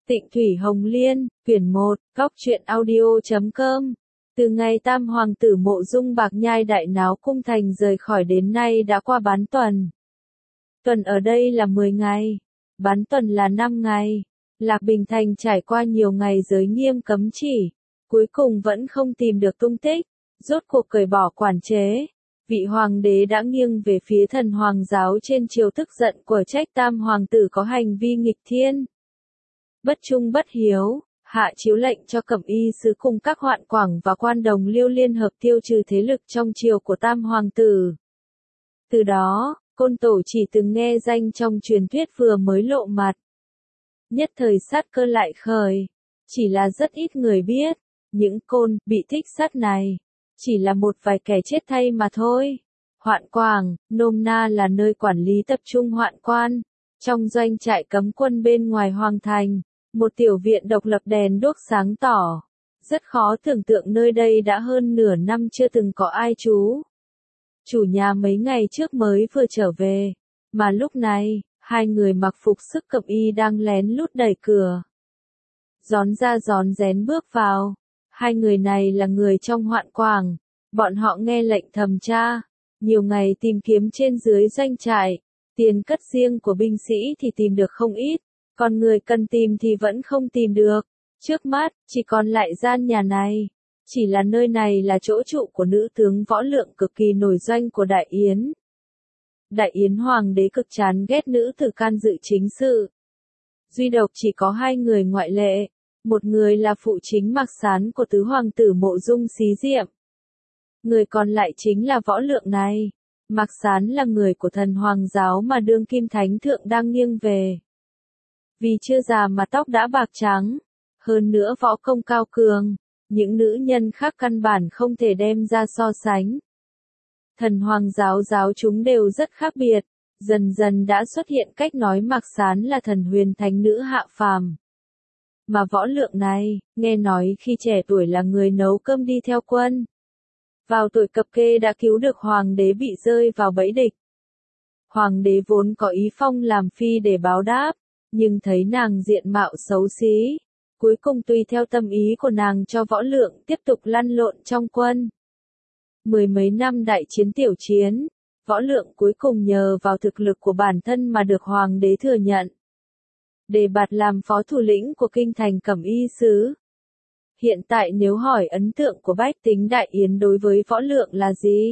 Tịnh Thủy Hồng Liên, quyển 1, góc truyện audio.com. Từ ngày Tam Hoàng tử Mộ Dung Bạc Nhai đại náo cung thành rời khỏi đến nay đã qua bán tuần. Tuần ở đây là 10 ngày, bán tuần là 5 ngày. Lạc Bình Thành trải qua nhiều ngày giới nghiêm cấm chỉ, cuối cùng vẫn không tìm được tung tích, rốt cuộc cởi bỏ quản chế. Vị hoàng đế đã nghiêng về phía thần hoàng giáo trên triều, tức giận của trách Tam Hoàng tử có hành vi nghịch thiên, bất trung bất hiếu, hạ chiếu lệnh cho Cẩm Y sứ cùng các hoạn quảng và quan đồng Liêu liên hợp tiêu trừ thế lực trong triều của Tam Hoàng tử. Từ đó, Côn Tổ chỉ từng nghe danh trong truyền thuyết vừa mới lộ mặt. Nhất thời sát cơ lại khởi, chỉ là rất ít người biết, những côn bị thích sát này chỉ là một vài kẻ chết thay mà thôi. Hoạn quảng, nôm na là nơi quản lý tập trung hoạn quan. Trong doanh trại cấm quân bên ngoài hoàng thành, một tiểu viện độc lập đèn đuốc sáng tỏ. Rất khó tưởng tượng nơi đây đã hơn nửa năm chưa từng có ai trú. Chủ nhà mấy ngày trước mới vừa trở về, mà lúc này, hai người mặc phục sức Cẩm Y đang lén lút đẩy cửa. Rón ra rón rén bước vào. Hai người này là người trong hoạn quảng, bọn họ nghe lệnh thẩm tra, nhiều ngày tìm kiếm trên dưới doanh trại, tiền cất riêng của binh sĩ thì tìm được không ít, còn người cần tìm thì vẫn không tìm được. Trước mắt, chỉ còn lại gian nhà này, chỉ là nơi này là chỗ trụ của nữ tướng võ lượng cực kỳ nổi danh của Đại Yến. Đại Yến hoàng đế cực chán ghét nữ tử can dự chính sự. Duy độc chỉ có hai người ngoại lệ. Một người là phụ chính Mạc Sán của tứ hoàng tử Mộ Dung Xí Diệm. Người còn lại chính là võ lượng này. Mạc Sán là người của thần hoàng giáo mà đương kim thánh thượng đang nghiêng về. Vì chưa già mà tóc đã bạc trắng. Hơn nữa võ công cao cường. Những nữ nhân khác căn bản không thể đem ra so sánh. Thần hoàng giáo chúng đều rất khác biệt. Dần dần đã xuất hiện cách nói Mạc Sán là thần huyền thánh nữ hạ phàm. Mà võ lượng này, nghe nói khi trẻ tuổi là người nấu cơm đi theo quân. Vào tuổi cập kê đã cứu được hoàng đế bị rơi vào bẫy địch. Hoàng đế vốn có ý phong làm phi để báo đáp, nhưng thấy nàng diện mạo xấu xí. Cuối cùng tùy theo tâm ý của nàng cho võ lượng tiếp tục lăn lộn trong quân. Mười mấy năm đại chiến tiểu chiến, võ lượng cuối cùng nhờ vào thực lực của bản thân mà được hoàng đế thừa nhận. Đề bạt làm phó thủ lĩnh của kinh thành Cẩm Y sứ. Hiện tại nếu hỏi ấn tượng của bách tính Đại Yến đối với võ lượng là gì?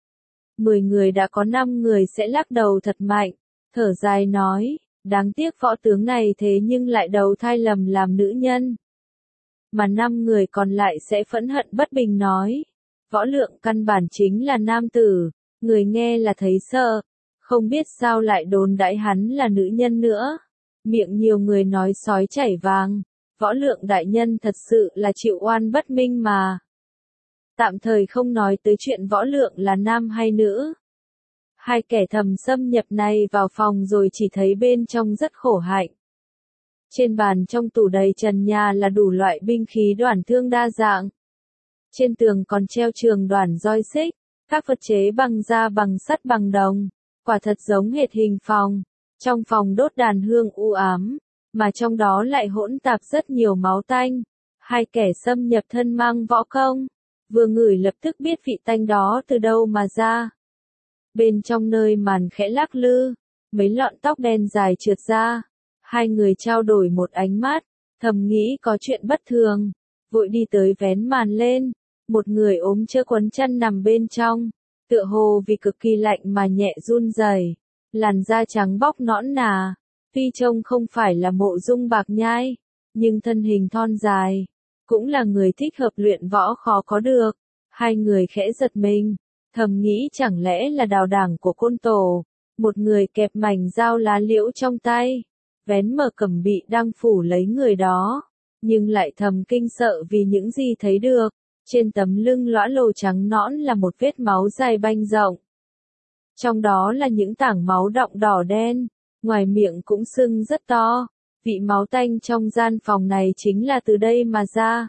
10 người đã có 5 người sẽ lắc đầu thật mạnh, thở dài nói, đáng tiếc võ tướng này thế nhưng lại đầu thai lầm làm nữ nhân. Mà 5 người còn lại sẽ phẫn hận bất bình nói, võ lượng căn bản chính là nam tử, người nghe là thấy sợ, không biết sao lại đồn đãi hắn là nữ nhân nữa. Miệng nhiều người nói sói chảy vàng, võ lượng đại nhân thật sự là chịu oan bất minh mà. Tạm thời không nói tới chuyện võ lượng là nam hay nữ. Hai kẻ thầm xâm nhập này vào phòng rồi chỉ thấy bên trong rất khổ hạnh. Trên bàn trong tủ đầy trần nhà là đủ loại binh khí đoản thương đa dạng. Trên tường còn treo trường đoản roi xích, các vật chế bằng da bằng sắt bằng đồng, quả thật giống hệt hình phòng. Trong phòng đốt đàn hương u ám, mà trong đó lại hỗn tạp rất nhiều máu tanh. Hai kẻ xâm nhập thân mang võ công, vừa ngửi lập tức biết vị tanh đó từ đâu mà ra. Bên trong nơi màn khẽ lắc lư, mấy lọn tóc đen dài trượt ra. Hai người trao đổi một ánh mắt, thầm nghĩ có chuyện bất thường, vội đi tới vén màn lên. Một người ốm chơ quấn chân nằm bên trong, tựa hồ vì cực kỳ lạnh mà nhẹ run rẩy. Làn da trắng bóc nõn nà, tuy trông không phải là Mộ Dung Bạc Nhai, nhưng thân hình thon dài, cũng là người thích hợp luyện võ khó có được. Hai người khẽ giật mình, thầm nghĩ chẳng lẽ là Đào Đảng của Côn Tổ. Một người kẹp mảnh dao lá liễu trong tay, vén mở cẩm bị đang phủ lấy người đó, nhưng lại thầm kinh sợ vì những gì thấy được. Trên tấm lưng lõa lồ trắng nõn là một vết máu dài banh rộng. Trong đó là những tảng máu đọng đỏ đen, ngoài miệng cũng sưng rất to, vị máu tanh trong gian phòng này chính là từ đây mà ra.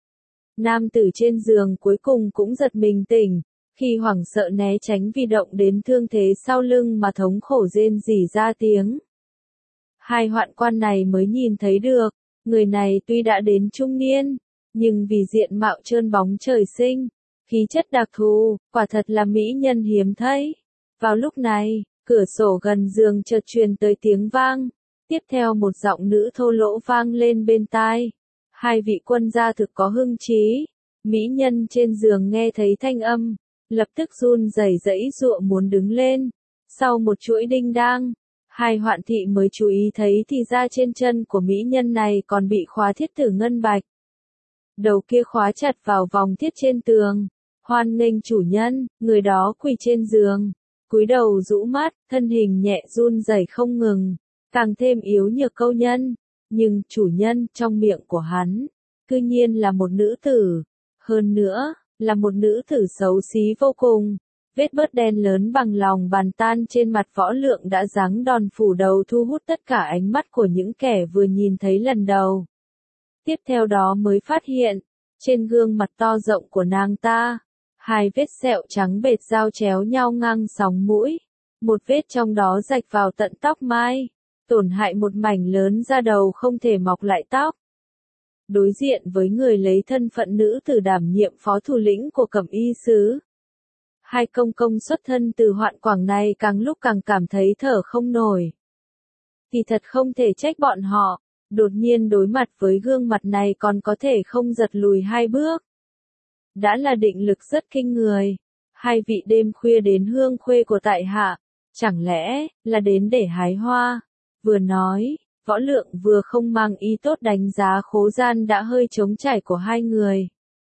Nam tử trên giường cuối cùng cũng giật mình tỉnh, khi hoảng sợ né tránh vì động đến thương thế sau lưng mà thống khổ rên rỉ ra tiếng. Hai hoạn quan này mới nhìn thấy được, Người này tuy đã đến trung niên, nhưng vì diện mạo trơn bóng trời sinh, khí chất đặc thù, quả thật là mỹ nhân hiếm thấy. Vào lúc này, cửa sổ gần giường chợt truyền tới tiếng vang, tiếp theo một giọng nữ thô lỗ vang lên bên tai. Hai vị quân gia thực có hưng trí. Mỹ nhân trên giường nghe thấy thanh âm, lập tức run rẩy giãy giụa muốn đứng lên. Sau một chuỗi đinh đang, hai hoạn thị mới chú ý thấy thì ra trên chân của mỹ nhân này còn bị khóa thiết tử ngân bạch. Đầu kia khóa chặt vào vòng thiết trên tường. Hoan nghênh chủ nhân, người đó quỳ trên giường, cúi đầu rũ mắt, thân hình nhẹ run rẩy không ngừng, càng thêm yếu nhược câu nhân. Nhưng chủ nhân trong miệng của hắn, cư nhiên là một nữ tử. Hơn nữa, là một nữ tử xấu xí vô cùng. Vết bớt đen lớn bằng lòng bàn tan trên mặt Võ Lượng đã giáng đòn phủ đầu thu hút tất cả ánh mắt của những kẻ vừa nhìn thấy lần đầu. Tiếp theo đó mới phát hiện, trên gương mặt to rộng của nàng ta, hai vết sẹo trắng bệt giao chéo nhau ngang sóng mũi. Một vết trong đó rạch vào tận tóc mai, tổn hại một mảnh lớn da đầu không thể mọc lại tóc. Đối diện với người lấy thân phận nữ tử đảm nhiệm phó thủ lĩnh của Cẩm Y Sứ. Hai công công xuất thân từ Hoạn Quảng này càng lúc càng cảm thấy thở không nổi. Thì thật không thể trách bọn họ, đột nhiên đối mặt với gương mặt này còn có thể không giật lùi hai bước. Đã là định lực rất kinh người. Hai vị đêm khuya đến hương khuê của tại hạ, chẳng lẽ là đến để hái hoa? Vừa nói, Võ Lượng vừa không mang ý tốt đánh giá khố gian đã hơi trống trải của hai người.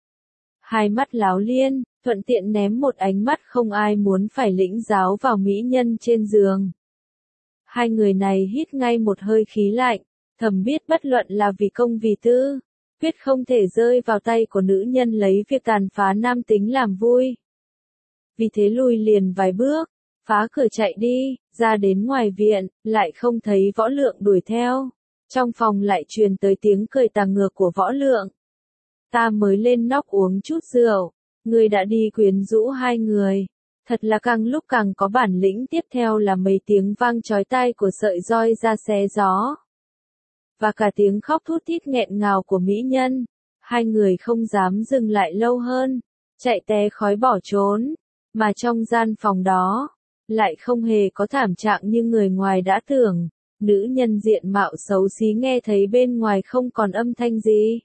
Hai mắt láo liên, thuận tiện ném một ánh mắt không ai muốn phải lĩnh giáo vào mỹ nhân trên giường. Hai người này hít ngay một hơi khí lạnh, thầm biết bất luận là vì công vì tư, quyết không thể rơi vào tay của nữ nhân lấy việc tàn phá nam tính làm vui. Vì thế lùi liền vài bước, phá cửa chạy đi, ra đến ngoài viện, lại không thấy Võ Lượng đuổi theo. Trong phòng lại truyền tới tiếng cười tà ngược của Võ Lượng. Ta mới lên nóc uống chút rượu, ngươi đã đi quyến rũ hai người. Thật là càng lúc càng có bản lĩnh. Tiếp theo là mấy tiếng vang chói tai của sợi roi ra xé gió. Và cả tiếng khóc thút thít nghẹn ngào của mỹ nhân. Hai người không dám dừng lại lâu hơn, chạy té khói bỏ trốn. Mà trong gian phòng đó, lại không hề có thảm trạng như người ngoài đã tưởng. Nữ nhân diện mạo xấu xí nghe thấy bên ngoài không còn âm thanh gì.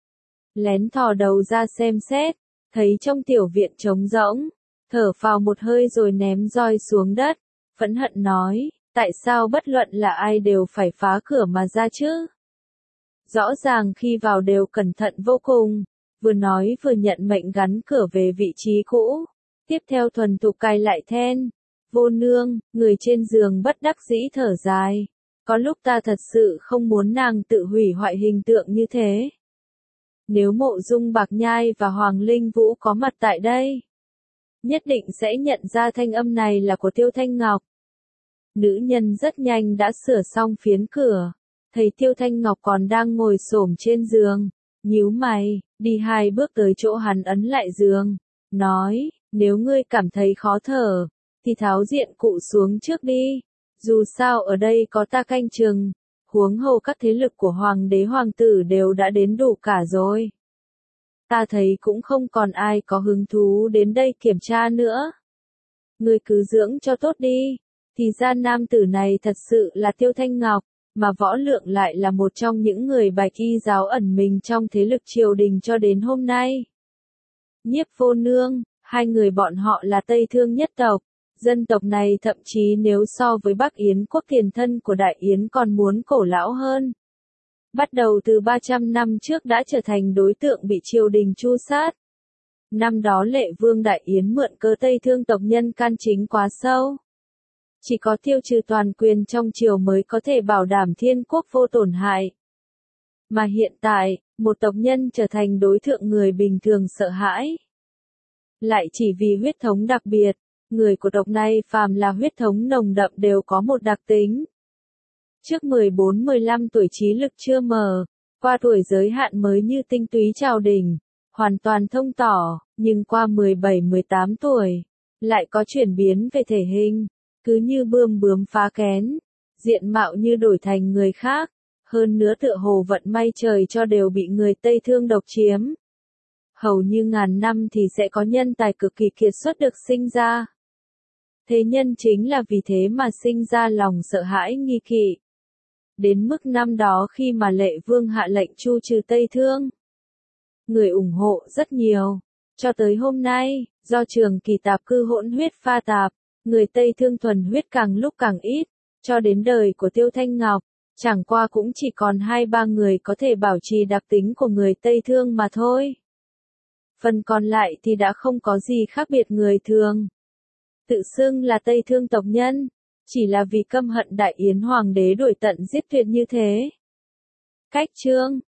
Lén thò đầu ra xem xét, thấy trong tiểu viện trống rỗng, thở phào một hơi rồi ném roi xuống đất, phẫn hận nói, tại sao bất luận là ai đều phải phá cửa mà ra chứ? Rõ ràng khi vào đều cẩn thận vô cùng, vừa nói vừa nhận mệnh gắn cửa về vị trí cũ, tiếp theo thuần thục cài lại then. Vô nương, người trên giường bất đắc dĩ thở dài, có lúc ta thật sự không muốn nàng tự hủy hoại hình tượng như thế. Nếu Mộ Dung Bạc Nhai và Hoàng Linh Vũ có mặt tại đây, nhất định sẽ nhận ra thanh âm này là của Tiêu Thanh Ngọc. Nữ nhân rất nhanh đã sửa xong phiến cửa, thấy Tiêu Thanh Ngọc còn đang ngồi xổm trên giường, nhíu mày, đi hai bước tới chỗ hắn ấn lại giường, nói, nếu ngươi cảm thấy khó thở, thì tháo diện cụ xuống trước đi, dù sao ở đây có ta canh chừng. Huống hồ các thế lực của hoàng đế hoàng tử đều đã đến đủ cả rồi. Ta thấy cũng không còn ai có hứng thú đến đây kiểm tra nữa. Ngươi cứ dưỡng cho tốt đi. Thì ra nam tử này thật sự là Tiêu Thanh Ngọc, mà Võ Lượng lại là một trong những người bạch y giáo ẩn mình trong thế lực triều đình cho đến hôm nay. Nhiếp Vô Nương, hai người bọn họ là Tây Thương nhất tộc. Dân tộc này thậm chí nếu so với Bắc Yến quốc tiền thân của Đại Yến còn muốn cổ lão hơn. Bắt đầu từ 300 năm trước đã trở thành đối tượng bị triều đình tru sát. Năm đó Lệ Vương Đại Yến mượn cơ Tây Thương tộc nhân can chính quá sâu. Chỉ có tiêu trừ toàn quyền trong triều mới có thể bảo đảm thiên quốc vô tổn hại. Mà hiện tại, một tộc nhân trở thành đối tượng người bình thường sợ hãi. Lại chỉ vì huyết thống đặc biệt. Người của tộc này phàm là huyết thống nồng đậm đều có một đặc tính. Trước 14-15 tuổi trí lực chưa mở, qua tuổi giới hạn mới như tinh túy trào đỉnh, hoàn toàn thông tỏ, nhưng qua 17-18 tuổi, lại có chuyển biến về thể hình, cứ như bươm bướm phá kén, diện mạo như đổi thành người khác. Hơn nữa tựa hồ vận may trời cho đều bị người Tây Thương độc chiếm. Hầu như ngàn năm thì sẽ có nhân tài cực kỳ kiệt xuất được sinh ra. Thế nhân chính là vì thế mà sinh ra lòng sợ hãi nghi kỵ. Đến mức năm đó khi mà Lệ Vương hạ lệnh tru trừ Tây Thương, người ủng hộ rất nhiều. Cho tới hôm nay, do trường kỳ tạp cư hỗn huyết pha tạp, người Tây Thương thuần huyết càng lúc càng ít, cho đến đời của Tiêu Thanh Ngọc, chẳng qua cũng chỉ còn 2-3 người có thể bảo trì đặc tính của người Tây Thương mà thôi. Phần còn lại thì đã không có gì khác biệt người thường. Tự xưng là Tây Thương tộc nhân, chỉ là vì căm hận Đại Yến Hoàng đế đuổi tận giết tuyệt như thế. Cách chương